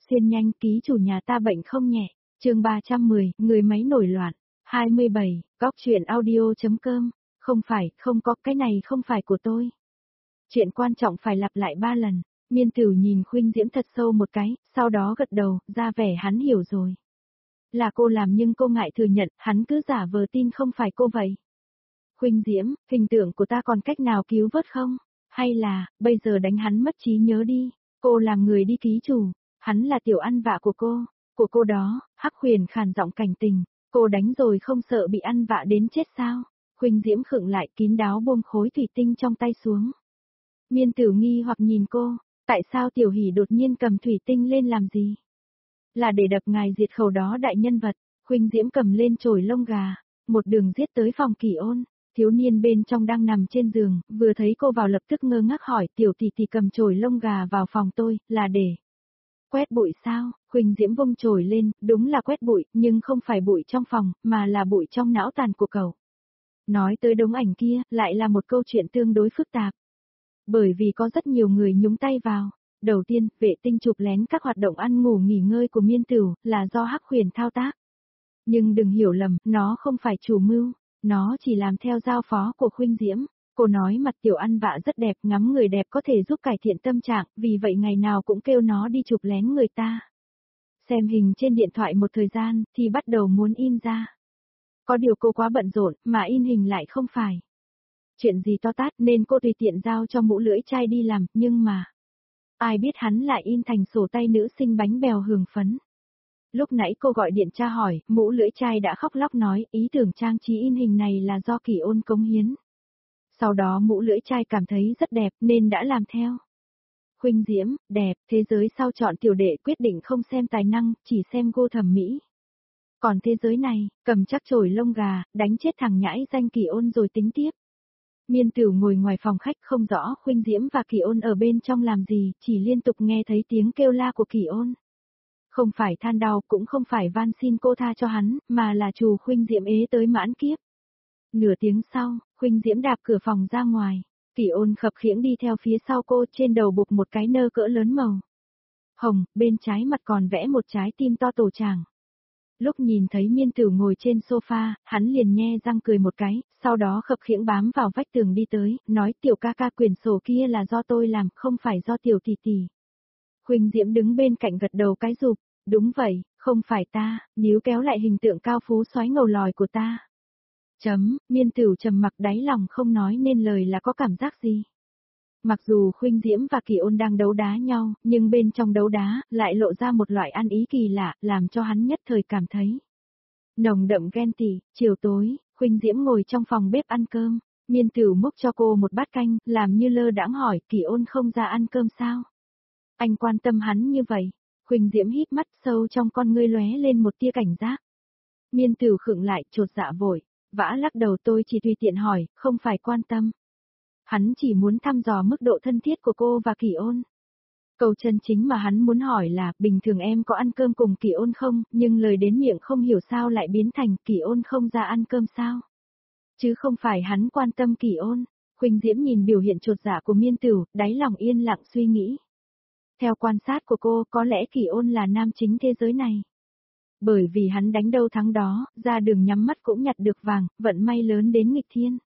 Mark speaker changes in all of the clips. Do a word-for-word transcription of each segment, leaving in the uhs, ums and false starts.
Speaker 1: Xuyên nhanh, ký chủ nhà ta bệnh không nhẹ. Chương ba trăm mười, người máy nổi loạn. hai mươi bảy, góc truyện audio.com. Không phải, không có, cái này không phải của tôi. Chuyện quan trọng phải lặp lại ba lần. Miên Tử nhìn Khuynh Diễm thật sâu một cái, sau đó gật đầu, ra vẻ hắn hiểu rồi. Là cô làm nhưng cô ngại thừa nhận, hắn cứ giả vờ tin không phải cô vậy. Khuynh Diễm, hình tượng của ta còn cách nào cứu vớt không? Hay là, bây giờ đánh hắn mất trí nhớ đi, cô làm người đi ký chủ, hắn là tiểu ăn vạ của cô, của cô đó, Hắc Huyền khàn giọng cảnh tình, cô đánh rồi không sợ bị ăn vạ đến chết sao? Khuynh Diễm khựng lại kín đáo buông khối thủy tinh trong tay xuống. Miên Tử nghi hoặc nhìn cô, tại sao Tiểu Hỷ đột nhiên cầm thủy tinh lên làm gì? Là để đập ngài diệt khẩu đó đại nhân vật. Khuynh Diễm cầm lên chổi lông gà, một đường giết tới phòng Kỳ Ôn. Thiếu niên bên trong đang nằm trên giường, vừa thấy cô vào lập tức ngơ ngác hỏi, tiểu tỷ tỷ cầm chổi lông gà vào phòng tôi, là để quét bụi sao? Khuynh Diễm vung chổi lên, đúng là quét bụi, nhưng không phải bụi trong phòng, mà là bụi trong não tàn của cậu. Nói tới đống ảnh kia, lại là một câu chuyện tương đối phức tạp. Bởi vì có rất nhiều người nhúng tay vào. Đầu tiên, vệ tinh chụp lén các hoạt động ăn ngủ nghỉ ngơi của Miên Tử, là do Hắc Huyền thao tác. Nhưng đừng hiểu lầm, nó không phải chủ mưu, nó chỉ làm theo giao phó của Khuynh Diễm. Cô nói mặt tiểu ăn vạ rất đẹp, ngắm người đẹp có thể giúp cải thiện tâm trạng, vì vậy ngày nào cũng kêu nó đi chụp lén người ta. Xem hình trên điện thoại một thời gian, thì bắt đầu muốn in ra. Có điều cô quá bận rộn, mà in hình lại không phải chuyện gì to tát nên cô tùy tiện giao cho Mũ Lưỡi Trai đi làm, nhưng mà ai biết hắn lại in thành sổ tay nữ sinh bánh bèo hưởng phấn. Lúc nãy cô gọi điện tra hỏi, Mũ Lưỡi Trai đã khóc lóc nói, ý tưởng trang trí in hình này là do Kỳ Ôn cống hiến. Sau đó Mũ Lưỡi Trai cảm thấy rất đẹp nên đã làm theo. Khuynh Diễm, đẹp, thế giới sau chọn tiểu đệ quyết định không xem tài năng, chỉ xem gu thẩm mỹ. Còn thế giới này, cầm chắc chổi lông gà, đánh chết thằng nhãi danh Kỳ Ôn rồi tính tiếp. Miên Tử ngồi ngoài phòng khách không rõ Khuynh Diễm và Kỳ Ôn ở bên trong làm gì, chỉ liên tục nghe thấy tiếng kêu la của Kỳ Ôn. Không phải than đau, cũng không phải van xin cô tha cho hắn, mà là chủ Khuynh Diễm ế tới mãn kiếp. Nửa tiếng sau, Khuynh Diễm đạp cửa phòng ra ngoài, Kỳ Ôn khập khiễng đi theo phía sau cô, trên đầu buộc một cái nơ cỡ lớn màu hồng, bên trái mặt còn vẽ một trái tim to tổ tràng. Lúc nhìn thấy Miên Tử ngồi trên sofa, hắn liền nhe răng cười một cái, sau đó khập khiễng bám vào vách tường đi tới, nói tiểu ca ca quyển sổ kia là do tôi làm, không phải do tiểu tỷ tỷ. Khuynh Diễm đứng bên cạnh gật đầu cái rụp, đúng vậy, không phải ta, níu kéo lại hình tượng cao phú soái ngầu lòi của ta. Chấm, Miên Tử trầm mặc đáy lòng không nói nên lời là có cảm giác gì. Mặc dù Khuynh Diễm và Kỳ Ôn đang đấu đá nhau, nhưng bên trong đấu đá, lại lộ ra một loại ăn ý kỳ lạ, làm cho hắn nhất thời cảm thấy nồng đậm ghen tị. Chiều tối, Khuynh Diễm ngồi trong phòng bếp ăn cơm, Miên Tử múc cho cô một bát canh, làm như lơ đãng hỏi, Kỳ Ôn không ra ăn cơm sao? Anh quan tâm hắn như vậy. Khuynh Diễm híp mắt, sâu trong con ngươi lóe lên một tia cảnh giác. Miên Tử khựng lại, chột dạ vội, vã lắc đầu, tôi chỉ tùy tiện hỏi, không phải quan tâm. Hắn chỉ muốn thăm dò mức độ thân thiết của cô và Kỳ Ôn. Câu chân chính mà hắn muốn hỏi là, bình thường em có ăn cơm cùng Kỳ Ôn không, nhưng lời đến miệng không hiểu sao lại biến thành, Kỳ Ôn không ra ăn cơm sao? Chứ không phải hắn quan tâm Kỳ Ôn. Khuynh Diễm nhìn biểu hiện chột dạ của Miên Tử, đáy lòng yên lặng suy nghĩ. Theo quan sát của cô, có lẽ Kỳ Ôn là nam chính thế giới này. Bởi vì hắn đánh đâu thắng đó, ra đường nhắm mắt cũng nhặt được vàng, vận may lớn đến nghịch thiên.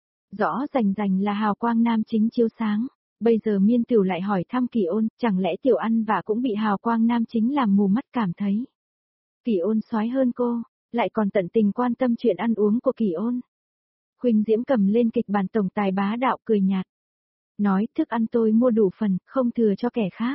Speaker 1: Rõ rành rành là hào quang nam chính chiếu sáng. Bây giờ Miên Tử lại hỏi thăm Kỳ Ôn, chẳng lẽ tiểu ăn vạ cũng bị hào quang nam chính làm mù mắt, cảm thấy Kỳ Ôn soái hơn cô, lại còn tận tình quan tâm chuyện ăn uống của Kỳ Ôn. Khuynh Diễm cầm lên kịch bản tổng tài bá đạo cười nhạt. Nói, thức ăn tôi mua đủ phần, không thừa cho kẻ khác.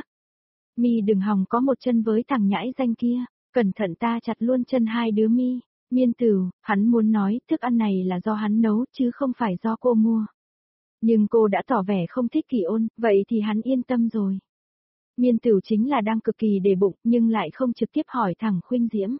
Speaker 1: Mi đừng hòng có một chân với thằng nhãi danh kia, cẩn thận ta chặt luôn chân hai đứa mi. Miên Tử, hắn muốn nói, thức ăn này là do hắn nấu, chứ không phải do cô mua. Nhưng cô đã tỏ vẻ không thích Kỳ Ôn, vậy thì hắn yên tâm rồi. Miên Tử chính là đang cực kỳ để bụng, nhưng lại không trực tiếp hỏi thẳng Khuynh Diễm.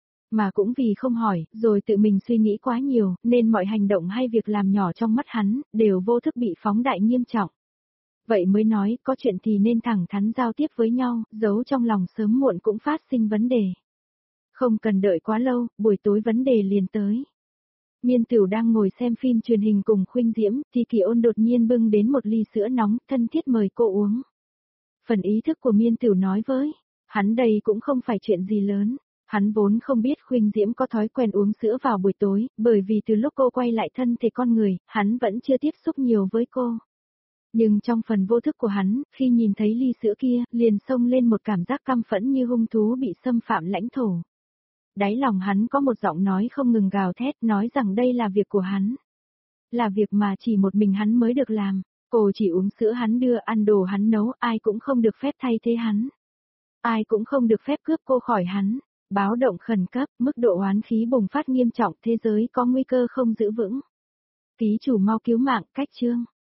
Speaker 1: Mà cũng vì không hỏi, rồi tự mình suy nghĩ quá nhiều, nên mọi hành động hay việc làm nhỏ trong mắt hắn, đều vô thức bị phóng đại nghiêm trọng. Vậy mới nói, có chuyện thì nên thẳng thắn giao tiếp với nhau, giấu trong lòng sớm muộn cũng phát sinh vấn đề. Không cần đợi quá lâu, buổi tối vấn đề liền tới. Miên Tử đang ngồi xem phim truyền hình cùng Khuynh Diễm, thì Kỳ Ôn đột nhiên bưng đến một ly sữa nóng, thân thiết mời cô uống. Phần ý thức của Miên Tử nói với Hắn đây cũng không phải chuyện gì lớn. Hắn vốn không biết Khuynh Diễm có thói quen uống sữa vào buổi tối, bởi vì từ lúc cô quay lại thân thể con người, hắn vẫn chưa tiếp xúc nhiều với cô. Nhưng trong phần vô thức của hắn, khi nhìn thấy ly sữa kia, liền xông lên một cảm giác căm phẫn như hung thú bị xâm phạm lãnh thổ. Đáy lòng hắn có một giọng nói không ngừng gào thét, nói rằng đây là việc của hắn. Là việc mà chỉ một mình hắn mới được làm. Cô chỉ uống sữa hắn đưa, ăn đồ hắn nấu, ai cũng không được phép thay thế hắn. Ai cũng không được phép cướp cô khỏi hắn. Báo động khẩn cấp, mức độ oán khí bùng phát nghiêm trọng, thế giới có nguy cơ không giữ vững. Ký chủ mau cứu mạng, cách chương.